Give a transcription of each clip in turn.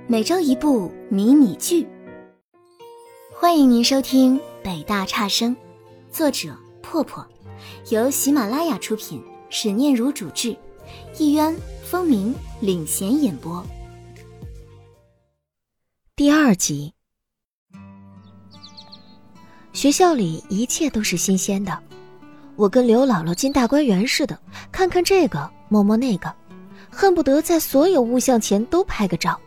每周一部迷你剧。欢迎您收听北大差生，作者破破，由喜马拉雅出品，史念如主制，一渊、风鸣领衔演播。第2集。学校里一切都是新鲜的，我跟刘姥姥进大观园似的，看看这个摸摸那个，恨不得在所有物象前都拍个照。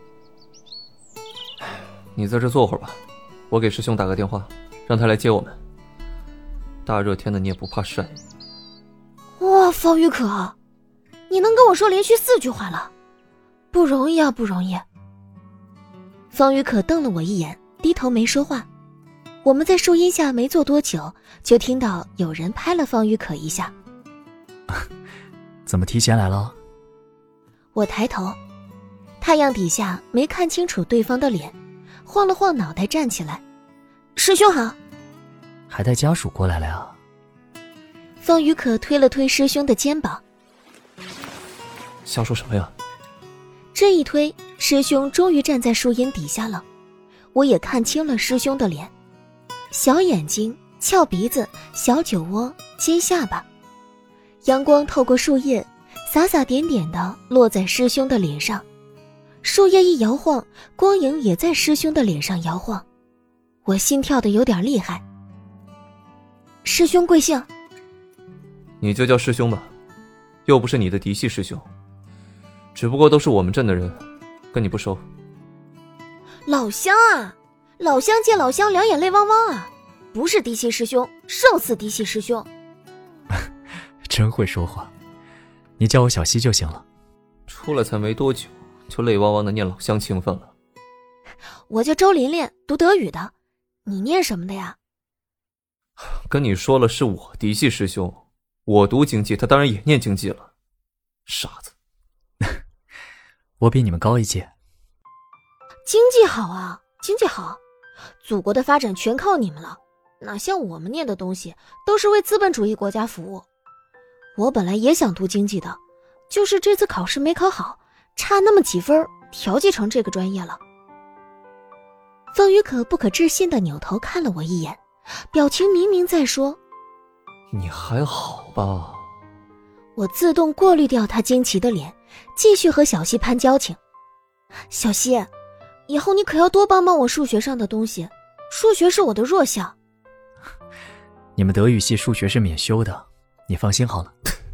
你在这坐会儿吧，我给师兄打个电话，让他来接我们。大热天的你也不怕晒。 哇，方宇可，你能跟我说连续4句话了，不容易啊，不容易。方宇可瞪了我一眼，低头没说话。我们在树荫下没坐多久，就听到有人拍了方宇可一下。 怎么提前来了？ 我抬头，太阳底下没看清楚对方的脸，晃了晃脑袋站起来。师兄好。 还带家属过来了呀？ 方宇可推了推师兄的肩膀。 瞎说什么呀？ 这一推，师兄终于站在树荫底下了。我也看清了师兄的脸，小眼睛，翘鼻子，小酒窝，尖下巴。阳光透过树叶，洒洒点点地落在师兄的脸上。树叶一摇晃，光影也在师兄的脸上摇晃。我心跳得有点厉害。师兄贵姓？ 你就叫师兄吧，又不是你的嫡系师兄，只不过都是我们镇的人，跟你不熟。 老乡啊，老乡见老乡两眼泪汪汪啊，不是嫡系师兄，胜似嫡系师兄。 真会说话，你叫我小溪就行了。 出来才没多久，就泪汪汪的念老乡情分了。 我叫周琳琳，读德语的，你念什么的呀？ 跟你说了是我嫡系师兄，我读经济，他当然也念经济了。傻子。 我比你们高一届。 经济好啊，经济好，祖国的发展全靠你们了，哪像我们念的东西都是为资本主义国家服务。我本来也想读经济的，就是这次考试没考好，差那么几分，调剂成这个专业了。方宇可不可置信地扭头看了我一眼，表情明明在说你还好吧。 我自动过滤掉他惊奇的脸，继续和小溪攀交情。小溪，以后你可要多帮帮我数学上的东西，数学是我的弱项。 你们德语系数学是免修的，你放心好了。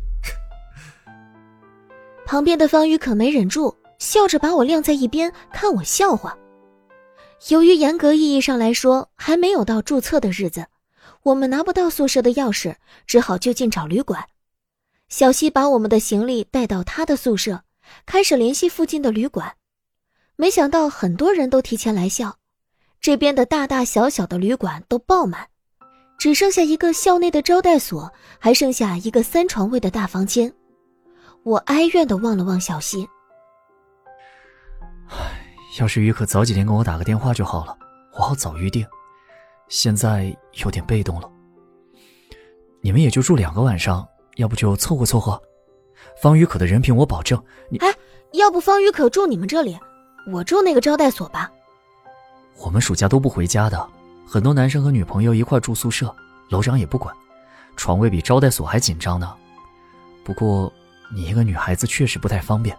旁边的方宇可没忍住，笑着把我晾在一边看我笑话。由于严格意义上来说还没有到注册的日子，我们拿不到宿舍的钥匙，只好就近找旅馆。小溪把我们的行李带到他的宿舍，开始联系附近的旅馆。没想到很多人都提前来校，这边的大大小小的旅馆都爆满，只剩下一个校内的招待所，还剩下一个3床位的大房间。我哀怨地望了望小溪。 要是于可早几天跟我打个电话就好了，我好早预定，现在有点被动了。你们也就住2个晚上，要不就凑合凑合。方于可的人品我保证。 要不方于可住你们这里，我住那个招待所吧。 我们暑假都不回家的，很多男生和女朋友一块住宿舍，楼长也不管，床位比招待所还紧张呢。不过你一个女孩子确实不太方便。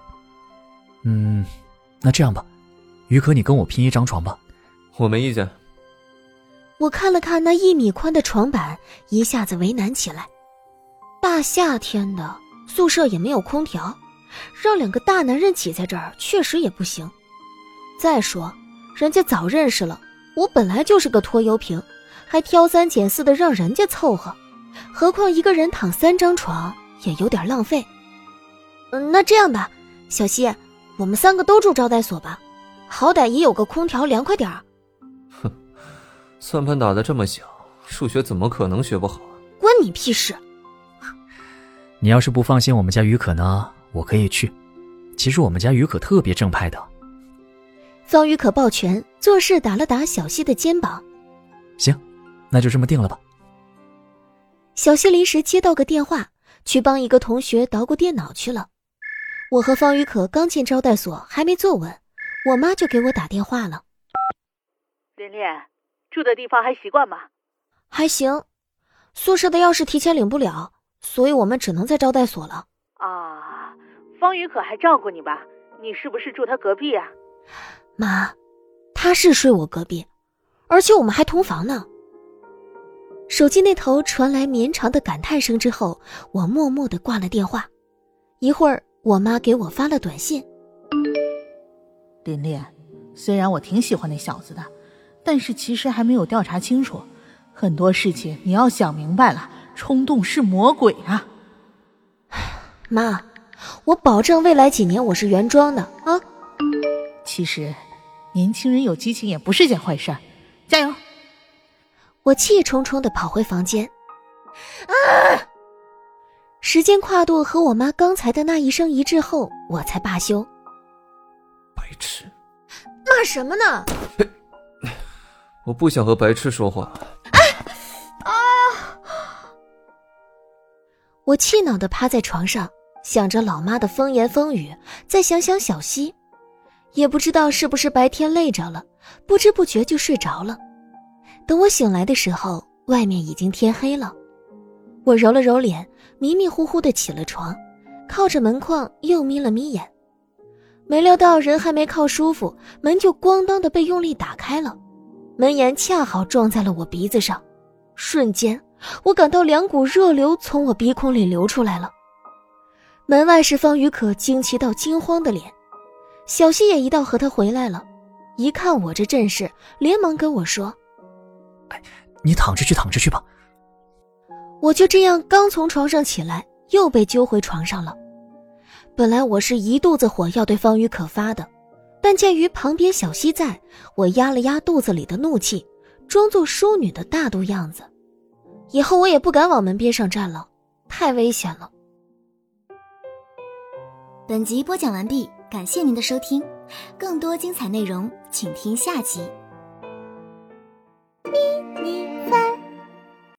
那这样吧，于可你跟我拼一张床吧。 我没意见。 我看了看那1米宽的床板，一下子为难起来。大夏天的，宿舍也没有空调，让2个大男人挤在这儿确实也不行。再说人家早认识了，我本来就是个拖油瓶，还挑3拣4的让人家凑合，何况一个人躺3张床也有点浪费。那这样吧，小溪，我们3个都住招待所吧，好歹也有个空调凉快点儿。 哼，算盘打得这么响，数学怎么可能学不好？ 关你屁事。 你要是不放心我们家于可呢，我可以去。其实我们家于可特别正派的。 方于可抱拳，做事打了打小溪的肩膀。 行，那就这么定了吧。 小溪临时接到个电话，去帮一个同学捣鼓电脑去了。我和方于可刚进招待所，还没坐稳， 我妈就给我打电话了。 琳琳，住的地方还习惯吗？ 还行，宿舍的钥匙提前领不了，所以我们只能在招待所了。 啊，方宇可还照顾你吧？你是不是住他隔壁啊？ 妈，他是睡我隔壁，而且我们还同房呢。手机那头传来绵长的感叹声之后，我默默地挂了电话。一会儿，我妈给我发了短信。 琳琳，虽然我挺喜欢那小子的，但是其实还没有调查清楚，很多事情你要想明白了，冲动是魔鬼啊。 妈，我保证未来几年我是原装的啊。 其实年轻人有激情也不是件坏事，加油。 我气冲冲地跑回房间。时间跨度和我妈刚才的那一声一致后，我才罢休。 白痴！ 骂什么呢？ 我不想和白痴说话。 我气恼地趴在床上，想着老妈的风言风语，再想想小溪，也不知道是不是白天累着了，不知不觉就睡着了。等我醒来的时候，外面已经天黑了。我揉了揉脸，迷迷糊糊地起了床，靠着门框又眯了眯眼。没料到人还没靠舒服，门就咣当地被用力打开了，门沿恰好撞在了我鼻子上，瞬间我感到2股热流从我鼻孔里流出来了。门外是方宇可惊奇到惊慌的脸，小溪也一道和他回来了，一看我这阵势，连忙跟我说： 你躺着去吧。 我就这样刚从床上起来，又被揪回床上了。本来我是一肚子火要对方宇可发的，但鉴于旁边小溪在，我压了压肚子里的怒气，装作淑女的大度样子。以后我也不敢往门边上站了，太危险了。 本集播讲完毕，感谢您的收听，更多精彩内容请听下集。咪咪番